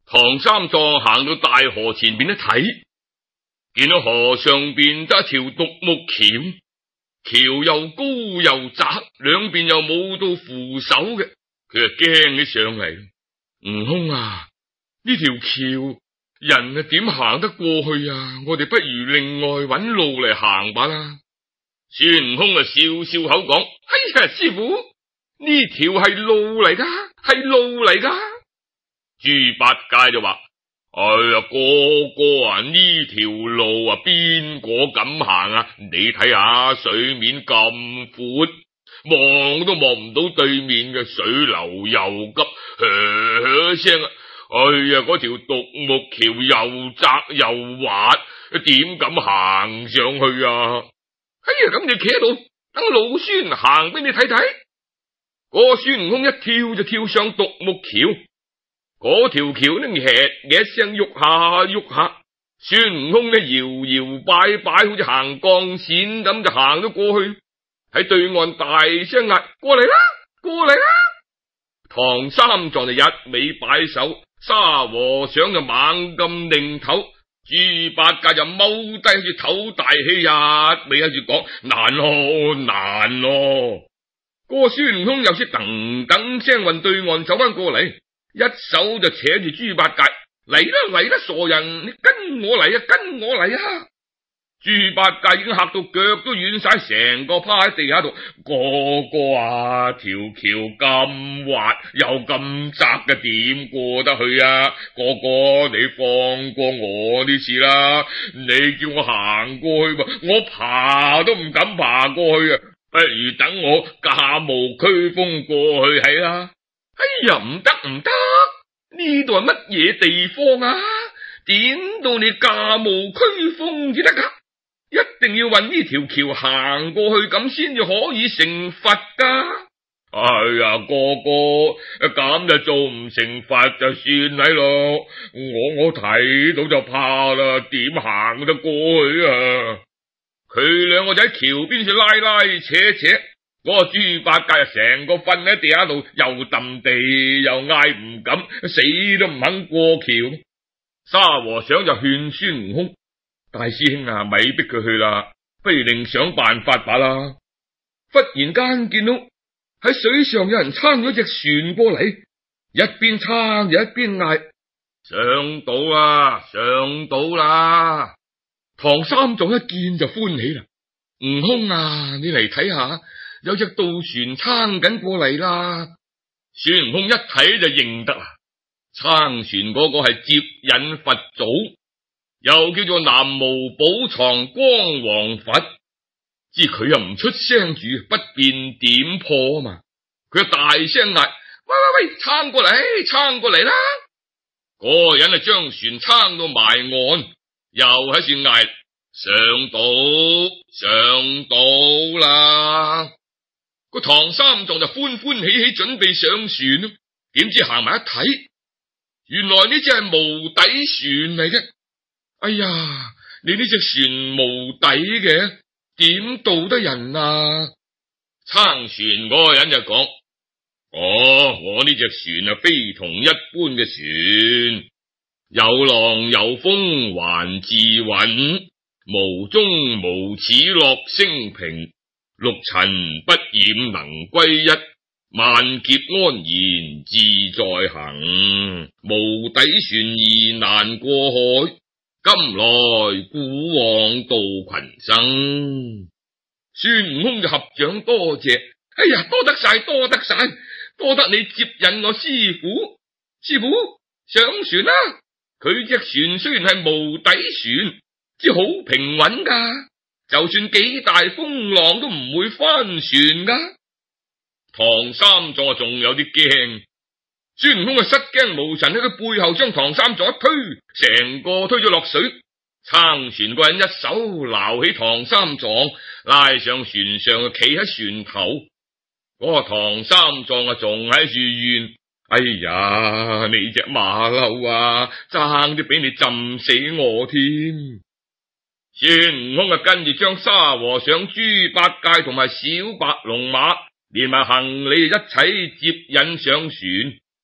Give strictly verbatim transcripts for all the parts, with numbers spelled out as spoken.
唐三藏行到大河前邊一睇，見到河上邊得一條獨木橋，橋又高又窄，兩邊又冇到扶手嘅，佢就驚起上嚟。悟空啊，呢條橋人啊點行得過去啊？我哋不如另外搵路嚟行吧啦。孫悟空啊笑笑口講：哎呀，師傅，呢條係路嚟噶，係路嚟噶。豬八戒就話：哎呀，哥哥啊，呢條路啊，邊個敢行啊？你睇下水面咁闊，望都望唔到對面嘅，水流又急，噓噓聲啊！哎呀，嗰條獨木橋又窄又滑，點敢行上去啊？哎呀，咁你企喺度等老孫行俾你睇睇。嗰個孫悟空一跳就跳上獨木橋，嗰條橋呢，嘅嘅一聲喐下喐下，孫悟空呢搖搖擺擺，好似行鋼線咁就行咗過去，喺對岸大聲嗌：過嚟啦，過嚟啦！唐三藏就一味擺手，沙和尚就猛咁擰頭，豬八戒就踎低住唞大氣，一味喺住講：難咯，難咯！嗰個孫悟空又識噔噔聲運對岸走翻過嚟，一手就扯住豬八戒：嚟啦嚟啦，傻人，你跟我嚟啊，跟我嚟啊！豬八戒已經嚇到腳都軟晒，成個趴喺地下度。哥哥啊，條橋咁滑又咁窄嘅，點過得去啊？哥哥，你放過我呢次啦，你叫我行過去吧，我爬都唔敢爬過去啊！不如等我駕霧驅風過去係啦。哎呀，唔得唔得，呢度係乜嘢地方啊？點到你駕霧驅風至得噶？一定要運呢條橋行過去，咁先至可以成佛噶。哎呀，哥哥，咁就做唔成佛就算係咯。我我睇到就怕啦，點行得過去啊？佢兩個就喺橋邊上拉拉扯扯，嗰個豬八戒啊，成個瞓喺地下度，又揼地又嗌唔敢，死都唔肯過橋。沙和尚就勸孫悟空：大師兄啊，咪逼佢去啦，不如另想辦法吧啦。忽然間見到喺水上有人撐咗隻船過嚟，一邊撐就一邊嗌：上到啦，上到啦！唐三藏一見就歡喜啦。悟空啊，你嚟睇下，有隻渡船撐緊過嚟啦。孫悟空一睇就認得啦，撐船嗰個係接引佛祖，又叫做南無寶藏光王佛。知佢又唔出聲住，不便點破啊嘛。佢就大聲嗌：喂喂喂，撐過嚟，撐過嚟啦！嗰個人啊，將船撐到埋岸，又喺處嗌：上到上到啦！個唐三藏就歡歡喜喜準備上船咯。點知行埋一睇，原來呢只係無底船嚟嘅。哎呀，你呢隻船無底嘅，點渡得人啊？撐船嗰個人就講：哦，我呢隻船啊，非同一般嘅船，有浪有風還自穩，無中無始落升平，六塵不染能歸一，萬劫安然自在行，無底船易難過海，今來古往度群生。孫悟空就合掌多謝：哎呀，多得晒，多得晒，多得你接引我師傅。師傅上船啦！佢隻船雖然係無底船，只好平穩噶，就算幾大風浪都唔會翻船噶。唐三藏仲有啲驚，孫悟空啊失驚無神喺佢背後將唐三藏一推，成個推咗落水。撐船個人一手撈起唐三藏，拉上船上，企喺船頭。嗰個唐三藏啊，仲喺處怨：哎呀，你隻馬騮啊，爭啲俾你浸死我添！孫悟空啊，跟住將沙和尚、豬八戒同埋小白龍馬連埋行李一齊接引上船。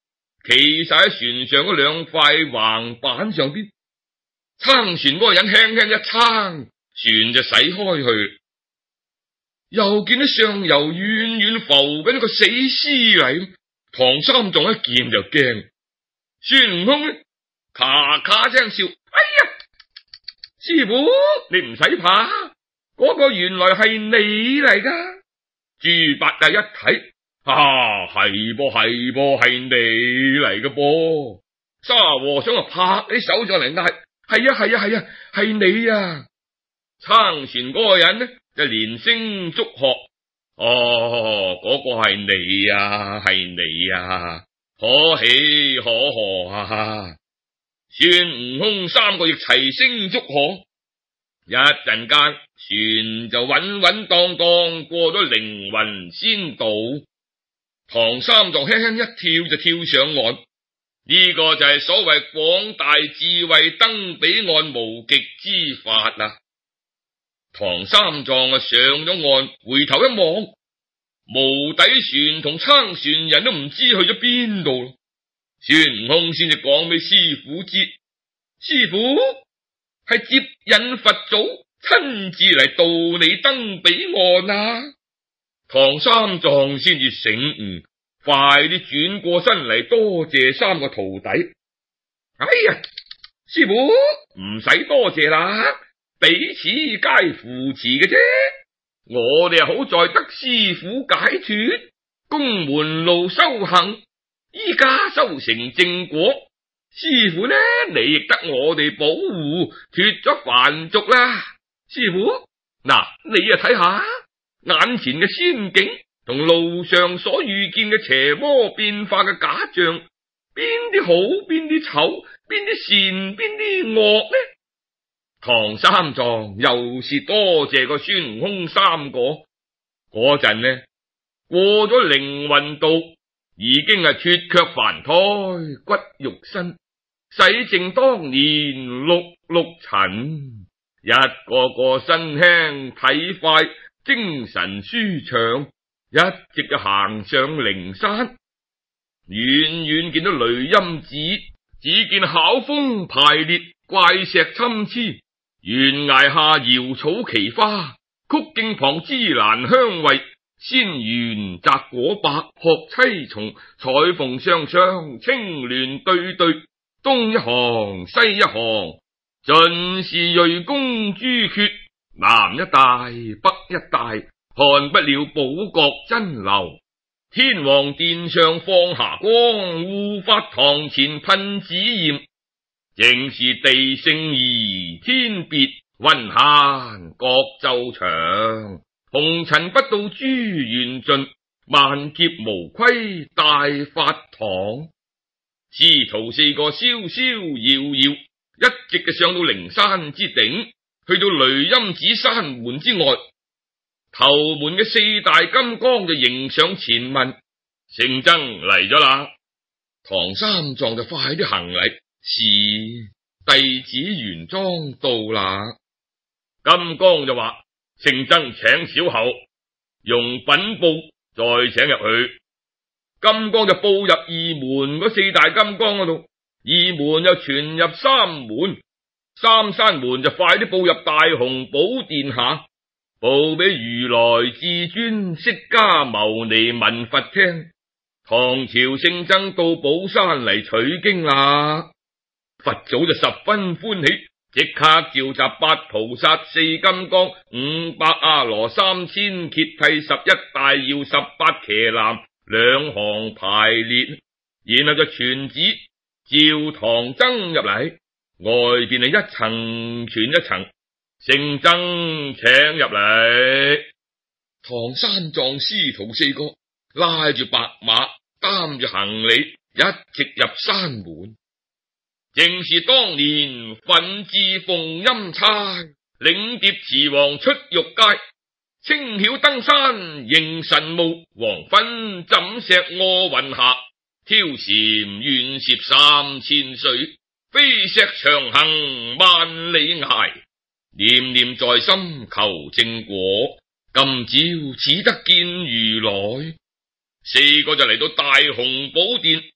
企晒喺船上嗰兩塊橫板上邊，撐船嗰個人輕輕一撐，船就駛開去。又見到上游遠遠浮緊一個死屍嚟，唐三藏一見就驚。孫悟空呢，咔咔聲笑：哎呀，師傅你唔使怕，嗰個原來係你嚟噶。豬八戒一睇，啊係噃係噃係你嚟嘅噃。沙和尚啊拍起手上嚟嗌：係啊係啊係啊係你啊！撐船嗰個人呢就連聲祝賀：哦，嗰個係你啊係你啊，可喜可賀啊！孫悟空三個亦齊聲祝賀。一陣間船就穩穩當當過咗凌雲仙島，唐三藏輕輕一跳就跳上岸。呢個就係所謂廣大智慧登彼岸無極之法啊！唐三藏啊上咗岸，回頭一望，無底船同撐船人都唔知去咗邊度。孫悟空先至講俾師傅知，師傅係接引佛祖親自嚟渡你登彼岸啊！唐三藏先至醒悟，快啲轉過身嚟多謝三個徒弟。哎呀，師傅唔使多謝啦，彼此皆扶持嘅啫。我哋好在得師傅解脫，供門路修行，依家修成正果。師傅呢，你亦得我哋保護，脫咗凡俗啦。師傅，嗱，你啊睇下眼前嘅仙境同路上所遇見嘅邪魔變化嘅假象，邊啲好，邊啲醜，邊啲善，邊啲惡呢？唐三藏又是多謝個孫悟空三個。嗰陣呢，過咗凌雲道，已經係脫卻凡胎，骨肉身，洗淨當年六六塵，一個個身輕體快，精神舒暢，一直就行上靈山。遠遠見到雷音寺，只見巧峰排列，怪石參差，懸崖下瑤草奇花，曲徑旁芝蘭香慧，仙緣摘果百鶴棲叢，彩鳳雙雙，青鸞對對，東一行西一行，盡是瑞宮朱闕，南一帶北一帶，看不了寶閣真樓。天王殿上放霞光，護法堂前噴紫焰，正是地勝宜天別，雲閒各奏長，紅塵不到諸緣盡，萬劫無虧大法堂。師徒四個逍逍遙遙，一直就上到靈山之頂，去到雷音寺山門之外。頭門嘅四大金剛就迎上前問：聖僧嚟咗啦。唐三藏就快啲行禮：是，弟子玄奘到啦。金剛就話：聖僧請小候，用稟報再請入去。金剛就報入二門嗰四大金剛嗰度，二門又傳入三門，三山門就快啲報入大雄寶殿下，報俾如來至尊釋迦牟尼聞佛聽。唐朝聖僧到寶山嚟取經啦。佛祖就十分歡喜，即刻召集八菩薩、四金剛、五百阿羅、三千揭諦、十一大耀、十八騎藍，兩行排列，然後就傳旨召唐僧入嚟。外邊係一層傳一層，聖僧請入嚟。唐三藏師徒四個拉住白馬，擔住行李，一直入山門。正是當年奮志奉欽差，領碟慈王出玉階，青曉登山迎神霧，黃昏枕石臥雲霞，挑禪遠涉三千水，飛石長行萬里崖，念念在心求正果，今朝只得見如來。四個就嚟到大雄寶殿，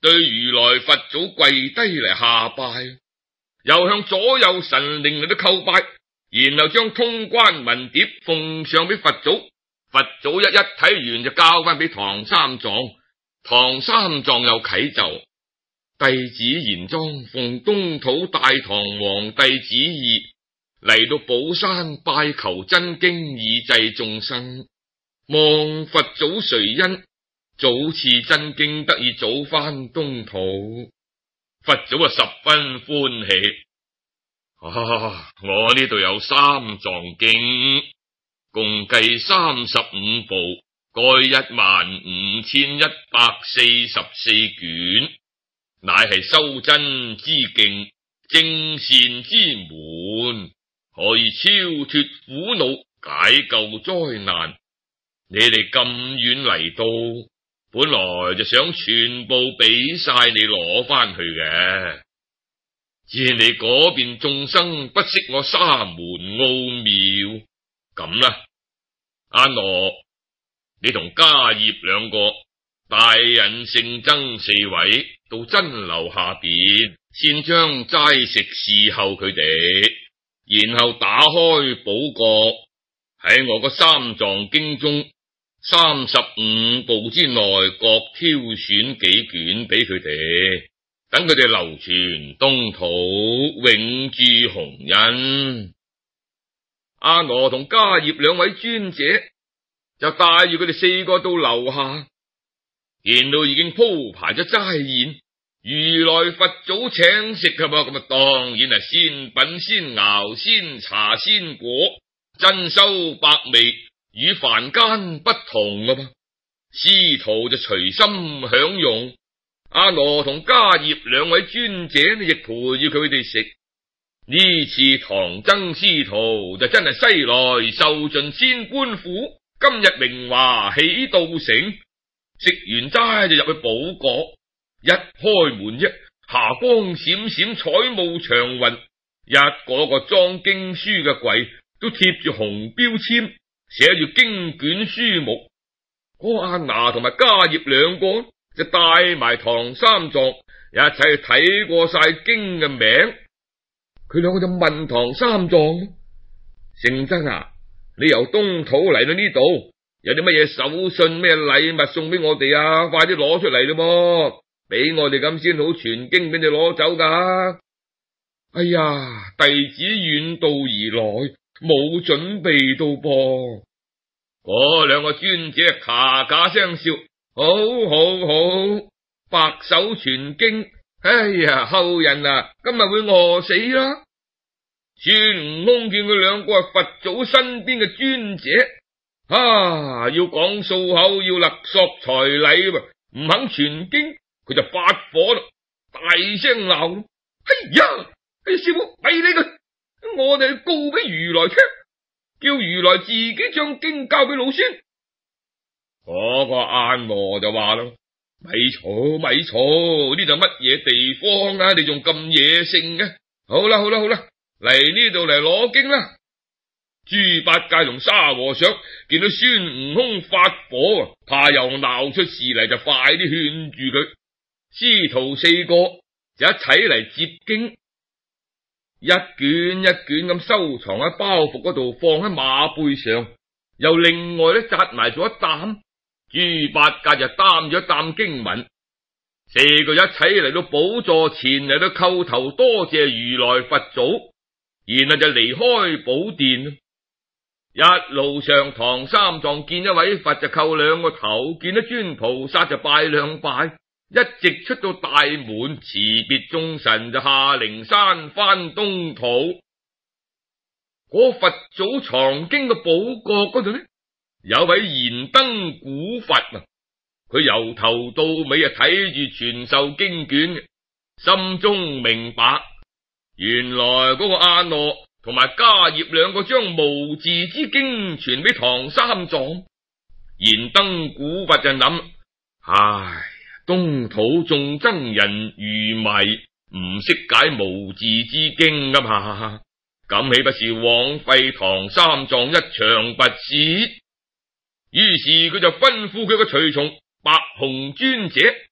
對如來佛祖跪低嚟下拜，又向左右神靈嚟到叩拜，然後將通關文牒奉上俾佛祖。佛祖一一睇完就交翻俾唐三藏。唐三藏又啟奏：弟子玄奘奉東土大唐皇帝旨意嚟到寶山拜求真經以濟眾生，望佛祖垂恩，早賜真經得以早返東土。佛祖啊十分歡喜。啊，我呢度有三藏經，共計三十五部，該一萬五千一百四十四卷，乃係修真之境，正善之門，可以超脫苦惱，解救災難。你哋咁遠嚟到，本來就想全部俾晒你攞翻去嘅，只係你嗰邊眾生不識我沙門奧妙，咁啦，阿羅，你同迦葉兩個帶引聖僧四位到真樓下邊，先將齋食侍候佢哋，然後打開寶閣，喺我個三藏經中三十五部之內各挑選幾卷俾佢哋，等佢哋流傳東土，永駐洪恩。阿羅同迦葉兩位尊者就帶住佢哋四個到樓下，見到已經鋪排咗齋宴，如來佛祖請食噶噃，咁啊當然係先品先熬先茶先果，珍饈百味，與凡間不同噶噃。師徒就隨心享用，阿羅同迦葉兩位尊者呢亦陪住佢哋食。呢次唐僧師徒就真係西來受盡千般苦，今日明華喜到成。食完齋就入去寶閣，一開門啫，霞光閃閃，彩霧長雲，一個個裝經書嘅櫃都貼住紅標籤，寫住經卷書目。嗰阿那同埋迦葉兩個就帶埋唐三藏一齊去睇過晒經嘅名。佢兩個就問唐三藏：聖僧啊，你由東土嚟到呢度，有啲乜嘢手信咩禮物送俾我哋啊？快啲攞出嚟咯，俾我哋咁先好傳經俾你攞走噶。哎呀，弟子遠道而來，冇準備到噃。嗰兩個尊者咔咔聲笑：好好好，白手傳經。哎呀，後人啊，今日會餓死啦！孫悟空見佢兩個係佛祖身邊嘅尊者，啊，要講數口，要勒索彩禮，唔肯傳經，佢就發火啦，大聲鬧：哎呀，哎師傅，俾你嘅，我哋告俾如來聽，叫如來自己將經交俾老孫。嗰個阿羅就話啦：咪嘈咪嘈，呢度乜嘢地方啊？你仲咁野性嘅？好啦好啦好啦，嚟呢度嚟攞經啦！豬八戒同沙和尚見到孫悟空發火，怕又鬧出事嚟，就快啲勸住佢。師徒四個就一齊嚟接經，一卷一卷咁收藏喺包袱嗰度，放喺馬背上，又另外咧紮埋咗一擔。豬八戒就擔咗一擔經文，四個一齊嚟到寶座前嚟到叩頭多謝如來佛祖，然後就離開寶殿。一路上唐三藏見一位佛就叩兩個頭，見一尊菩薩就拜兩拜，一直出到大門辭別眾神就下靈山返東土。嗰佛祖藏經嘅寶閣嗰度呢，有位燃燈古佛啊，佢由頭到尾啊睇住傳授經卷，心中明白，原來嗰個阿羅同埋迦葉兩個將無字之經傳俾唐三藏。燃燈古佛就諗：唉，東土眾僧人愚迷，唔識解無字之經噶嘛，咁豈不是枉費唐三藏一場拔舌？於是佢就吩咐佢個隨從白熊尊者，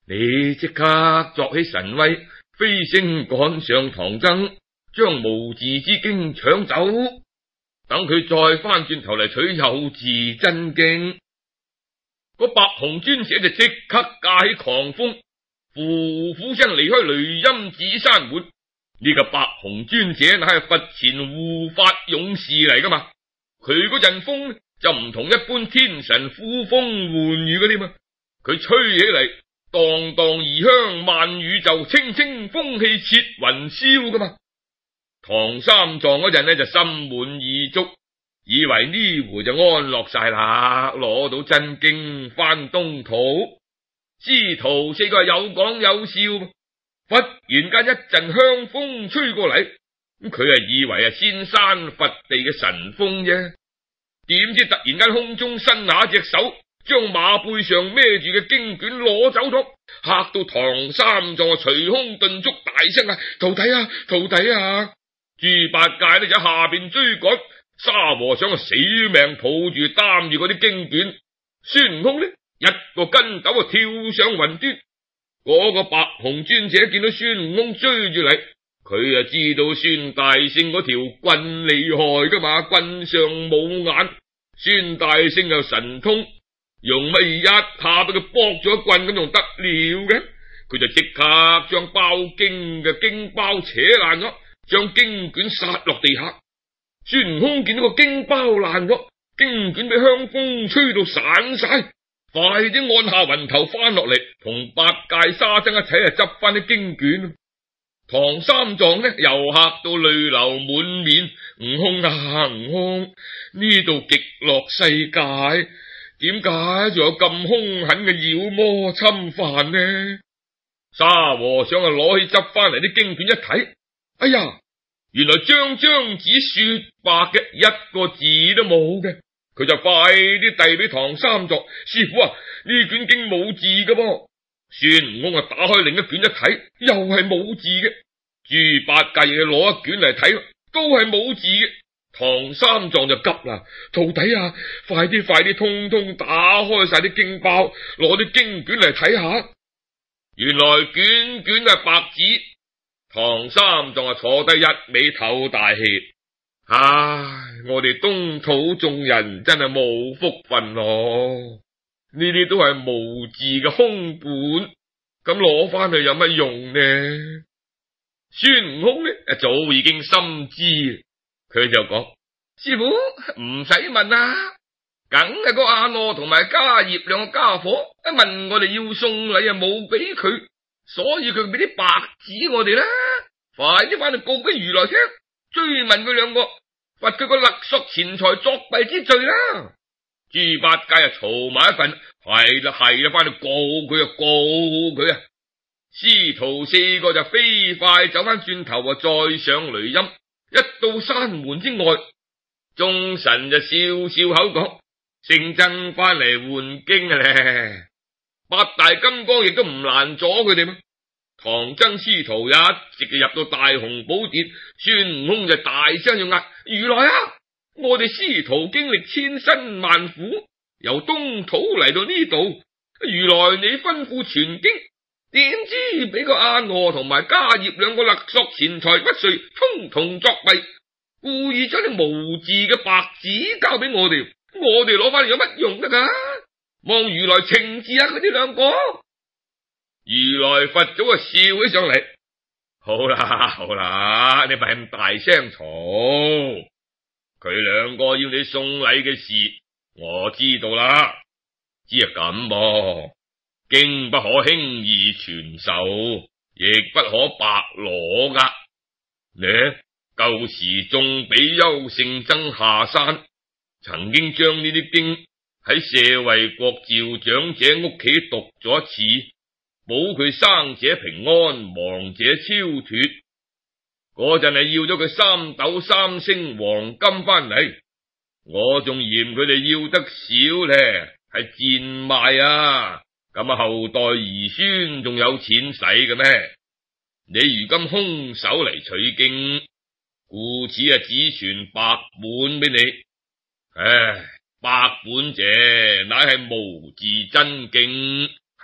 你即刻作起神威，飛升趕上唐僧，將無字之經搶走，等佢再翻轉頭嚟取有字真經。個白虹尊者就即刻駕起狂風，呼呼聲離開雷音寺山門。呢、這個白虹尊者乃係佛前護法勇士嚟噶嘛，佢嗰陣風就唔同一般天神呼風喚雨嗰啲嘛，佢吹起嚟蕩蕩異香，漫宇宙，清清風氣切雲霄噶嘛。唐三藏嗰陣呢就心滿意足，以為呢回就安樂晒啦，攞到真經翻東土。師徒四個有講有笑，忽然間一陣香風吹過嚟，咁佢係以為係仙山佛地嘅神風啫，點知突然間空中伸下隻手，將馬背上孭住嘅經卷攞走咗，嚇到唐三藏隨空頓足，大聲啊：徒弟啊，徒弟啊！豬八戒呢就喺下邊追趕，沙和尚啊死命抱住擔住嗰啲經卷，孫悟空呢一個跟斗啊跳上雲端。嗰、那個白虹尊者見到孫悟空追住嚟，佢啊知道孫大聖嗰條棍厲害噶嘛，棍上冇眼，孫大聖又神通，用乜一下俾佢剝咗棍咁仲得了嘅？佢就即刻將包經嘅經包扯爛咗，將經卷撒落地下。孫悟空見到個經包爛咗，經卷俾香風吹到散晒，快啲按下雲頭翻落嚟，同八戒沙僧一齊啊執翻啲經卷。唐三藏呢又嚇到淚流滿面，悟空啊悟空，呢度極樂世界點解仲有咁兇狠嘅妖魔侵犯呢？沙和尚啊攞起執翻嚟啲經卷一睇，哎呀，原來張張紙雪白嘅，一個字都冇嘅。佢就快啲遞俾唐三藏，師傅啊，呢卷經冇字嘅噃。孫悟空啊打開另一卷一睇，又係冇字嘅。豬八戒亦攞一卷嚟睇，都係冇字嘅。唐三藏就急啦，徒弟啊，快啲快啲，通通打開晒啲經包，攞啲經卷嚟睇下。原來卷卷係白紙。唐三藏啊坐低一味唞大氣，唉，我哋東土眾人真係冇福分咯，呢啲都係無字嘅空本，咁攞翻去有乜用呢？孫悟空呢早已經心知，佢就講：師傅唔使問啊，梗係個阿羅同埋迦葉兩個家伙一問我哋要送禮啊，冇俾佢，所以佢俾啲白紙我哋啦。快啲翻去告俾如來聽，追問佢兩個，罰佢個勒索錢財作弊之罪啦。豬八戒啊嘈埋一份，係啦係啦，翻去告佢啊告佢啊！師徒四個就飛快走翻轉頭啊，再上雷音，一到山門之外，眾神就笑笑口講：聖僧翻嚟換經啊咧！八大金剛亦都唔難阻佢哋嘛。唐僧師徒一直就入到大雄寶殿，孫悟空就大聲要嗌：如來啊！我哋師徒經歷千辛萬苦，由東土嚟到呢度，如來你吩咐傳經，點知俾個阿羅同埋迦葉兩個勒索錢財不遂，通通作弊，故意將啲無字嘅白紙交俾我哋，我哋攞翻嚟有乜用得噶？望如來懲治下佢哋兩個。如來佛祖啊笑起上嚟，好啦好啦，你咪咁大聲嘈，佢兩個要你送禮嘅事我知道啦，只係咁噃，經不可輕易傳授，亦不可白攞噶。呢舊時眾比丘聖僧下山，曾經將呢啲經喺舍衛國趙長者屋企讀咗一次，保佢生者平安，亡者超脫。嗰陣係要咗佢三斗三星黃金翻嚟，我仲嫌佢哋要得少咧，係賤賣啊！咁啊後代兒孫仲有錢使嘅咩？你如今空手嚟取經，故此啊只傳白本俾你。唉，白本者乃係無字真經，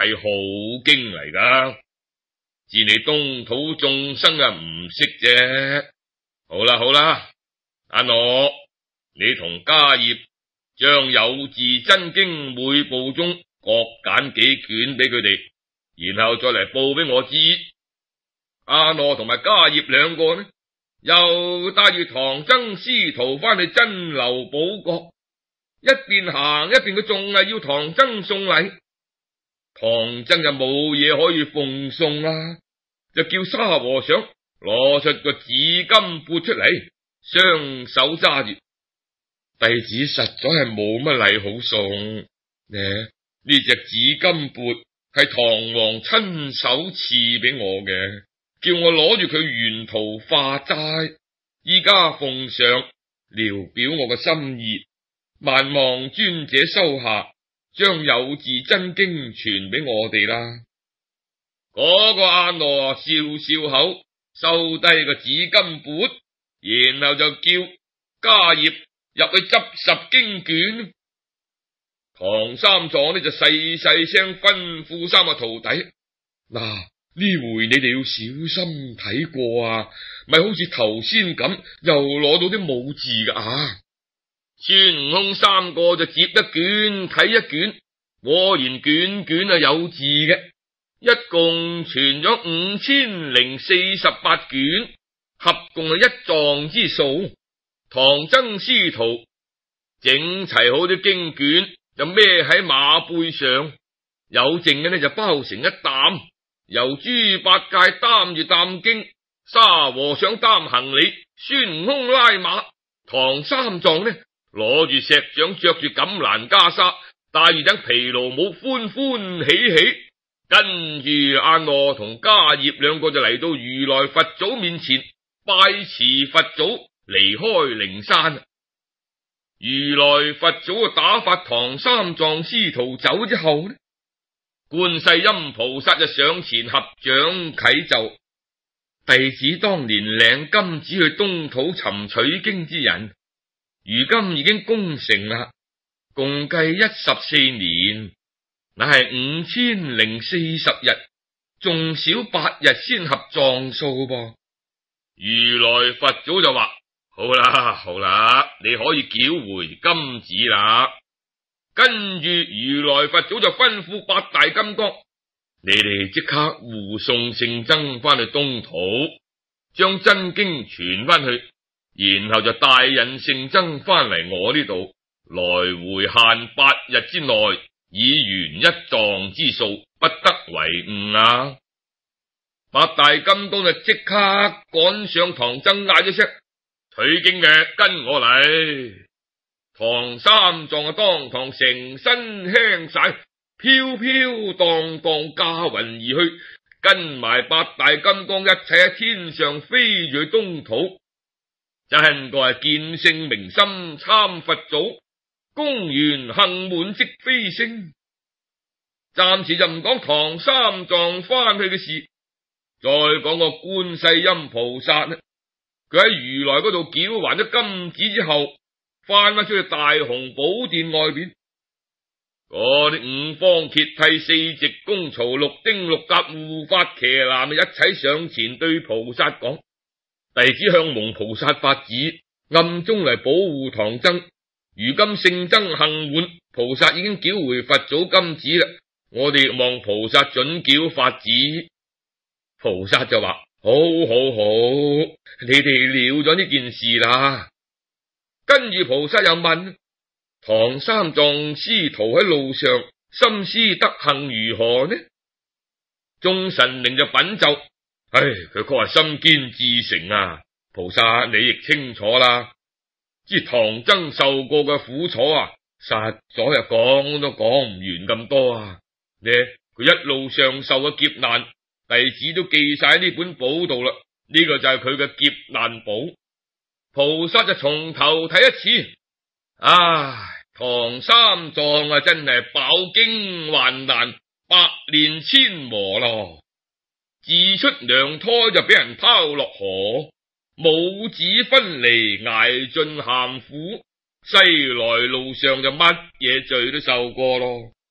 係好經嚟噶，自你東土眾生啊唔識啫。好啦好啦，阿諾，你同迦葉將有字真經每部中各揀幾卷俾佢哋，然後再嚟報俾我知。阿諾同埋迦葉兩個呢，又帶住唐僧師徒翻去真流寶國，一邊行一邊佢仲係要唐僧送禮。唐僧就冇嘢可以奉送啦，就叫沙和尚攞出個紫金缽出嚟，雙手揸住。弟子實在係冇乜禮好送呢，呢隻紫金缽係唐王親手賜俾我嘅，叫我攞住佢沿途化齋，依家奉上，聊表我嘅心意，萬望尊者收下，將有字真經傳俾我哋啦。嗰個阿羅笑笑口，收低個紫金缽，然後就叫迦葉入去執十經卷。唐三藏呢就細細聲吩咐三個徒弟：嗱，呢回你哋要小心睇過啊，咪好似頭先咁又攞到啲冇字噶啊！孫悟空三個就接一卷睇一卷，果然卷卷啊有字嘅，一共傳咗五千零四十八卷，合共係一藏之數。唐僧師徒整齊好啲經卷，就孭喺馬背上，有剩嘅呢就包成一擔，由豬八戒擔住擔經，沙和尚擔行李，孫悟空拉馬，唐三藏呢攞住石杖，着住錦蘭袈裟，戴住頂毗盧帽，歡歡喜喜。跟住阿羅同迦葉兩個就嚟到如來佛祖面前拜辭佛祖，離開靈山。如來佛祖打發唐三藏師徒走之後呢，觀世音菩薩就上前合掌啟奏：弟子當年領金子去東土尋取經之人，如今已經功成啦，共計一十四年，乃係五千零四十日，仲少八日先合藏數噃。如來佛祖就話：好啦好啦，你可以繳回金子啦。跟住如來佛祖就吩咐八大金剛：你哋即刻護送聖僧翻去東土，將真經傳翻去，然後就帶引聖僧翻嚟我呢度，來回限八日之內，以圓一藏之數，不得違誤啊！八大金剛就即刻趕上唐僧，嗌咗聲：取經嘅跟我嚟！唐三藏啊，當堂成身輕晒，飄飄蕩蕩駕雲而去，跟埋八大金剛一齊喺天上飛住去東土。真個係見性明心參佛祖，功緣幸滿即飛升。暫時就唔講唐三藏翻去嘅事，再講個觀世音菩薩呢，佢喺如來嗰度繳還咗金子之後，翻返出去大雄寶殿外邊，嗰啲五方揭諦、四直公曹、六丁六甲、護法騎藍一齊上前對菩薩講：弟子向蒙菩薩法旨，暗中嚟保護唐僧。如今聖僧幸滿，菩薩已經繳回佛祖金子啦，我哋望菩薩准繳法旨。菩薩就話：好好好，你哋了咗呢件事啦。跟住菩薩又問：唐三藏師徒喺路上心思德行如何呢？眾神靈就稟奏：唉，佢確係心堅志誠啊！菩薩你亦清楚啦，知唐僧受過嘅苦楚啊，實在係講都講唔完咁多啊！呢佢一路上受嘅劫難，弟子都記晒喺呢本簿度啦。呢個就係佢嘅劫難簿。菩薩就從頭睇一次，唉，唐三藏啊，真係飽經患難，百煉千磨咯。自出娘胎就俾人拋落河，母子分離挨盡鹹苦，西來路上就乜嘢罪都受過咯。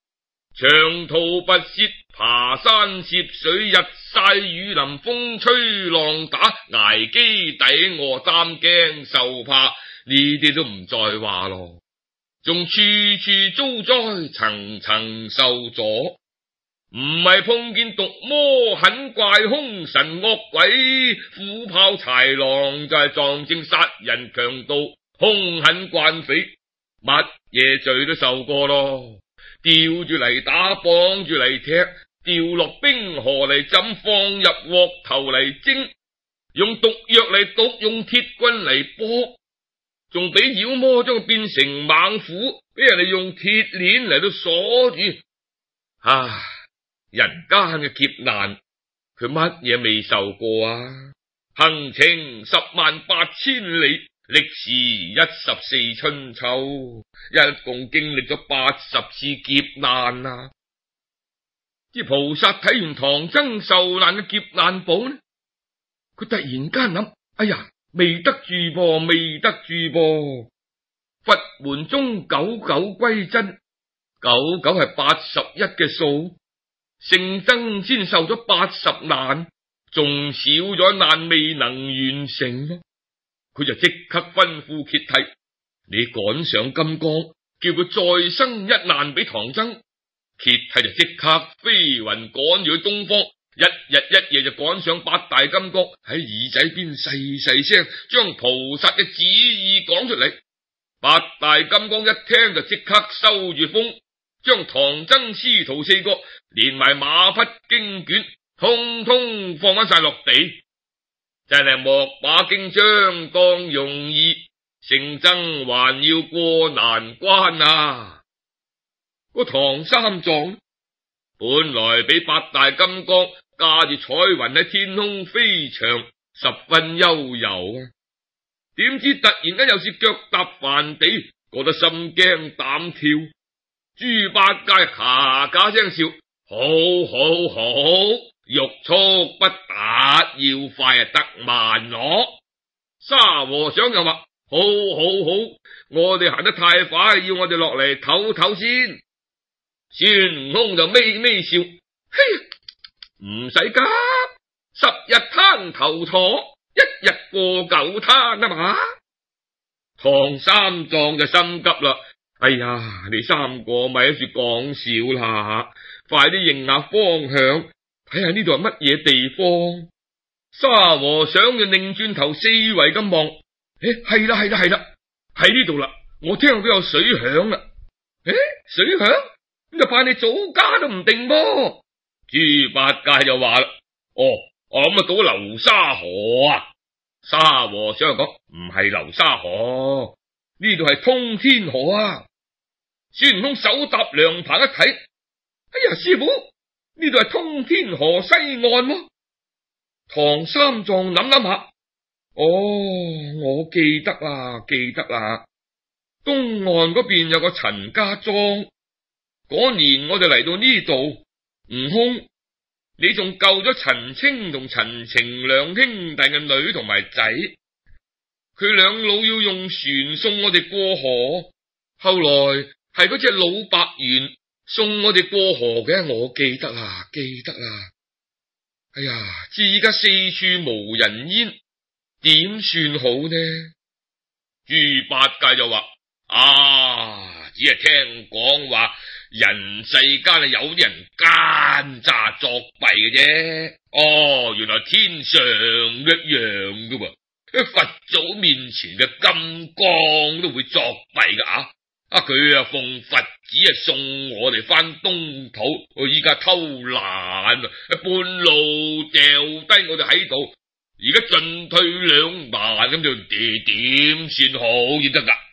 長途跋涉，爬山涉水，日曬雨淋，風吹浪打，挨飢抵餓，擔驚受怕，呢啲都唔再話咯。仲處處遭災，層層受阻。唔係碰見毒魔狠怪，凶神惡鬼虎豹豺狼，就係撞正殺人強盜凶狠慣匪，乜嘢罪都受過咯。吊住嚟打，綁住嚟踢，掉落冰河嚟浸，放入鑊頭嚟蒸，用毒藥嚟毒，用鐵棍嚟搏，仲俾妖魔將佢變成猛虎，俾人哋用鐵鏈嚟到鎖住。啊！人間嘅劫難，佢乜嘢未受過啊？行程十萬八千里，歷時一十四春秋，一共經歷咗八十次劫難啊！啲菩薩睇完唐僧受難嘅劫難簿呢，佢突然間諗：哎呀，未得住噃，未得住噃！佛門中九九歸真，九九係八十一嘅數。聖僧先受咗八十難，仲少咗難未能完成咯。佢就即刻吩咐揭諦：你趕上金剛，叫佢再生一難俾唐僧。揭諦就即刻飛雲趕住去東方，一日一夜就趕上八大金剛，喺耳仔邊細細聲將菩薩嘅旨意講出嚟。八大金剛一聽就即刻收住風，將唐僧師徒四個連埋馬匹經卷通通放翻晒落地，真係莫把經章當容易，聖僧還要過難關啊！個唐三藏本來俾八大金剛駕住彩雲喺天空飛翔，十分悠遊啊！點知突然間又是腳踏梵地，覺得心驚膽跳。豬八戒咔咔聲笑：好好好，欲速不達，要快啊得慢咯。沙和尚又話：好好好，我哋行得太快，要我哋落嚟唞唞先。孫悟空就微微笑：嘿，唔使急，十日灘頭陀，一日過九灘啊嘛。唐三藏就心急啦。哎呀，你三個咪喺度講笑啦，快啲認下方向，睇下呢度係乜嘢地方。沙和尚就擰轉頭四圍咁望，誒，係啦係啦係啦，喺呢度啦，我聽到有水響啦。誒，水響，咁就怕你祖家都唔定噃。豬八戒就話啦：哦，我諗啊到流沙河啊。沙和尚就講：唔係流沙河，呢度係通天河啊。孫悟空手搭涼棚一睇，哎呀，師傅，呢度係通天河西岸喎。唐三藏諗諗下，哦，我記得啦，記得啦，東岸嗰邊有個陳家莊，嗰年我哋嚟到呢度，悟空，你仲救咗陳清同陳情兩兄弟嘅女同埋仔，佢兩老要用船送我哋過河，後來係嗰隻老白猿送我哋過河嘅，我記得啦，記得啦。哎呀，至而家四處無人煙，點算好呢？豬八戒就話：啊，只係聽講話人世間係有啲人奸詐作弊嘅啫。哦，原來天上一樣噶喎，喺佛祖面前嘅金剛都會作弊噶啊！啊！佢啊奉佛旨啊送我哋翻東土，我依家偷懶啊，半路掉低我哋喺度，而家進退兩難，咁就點點算好至得噶？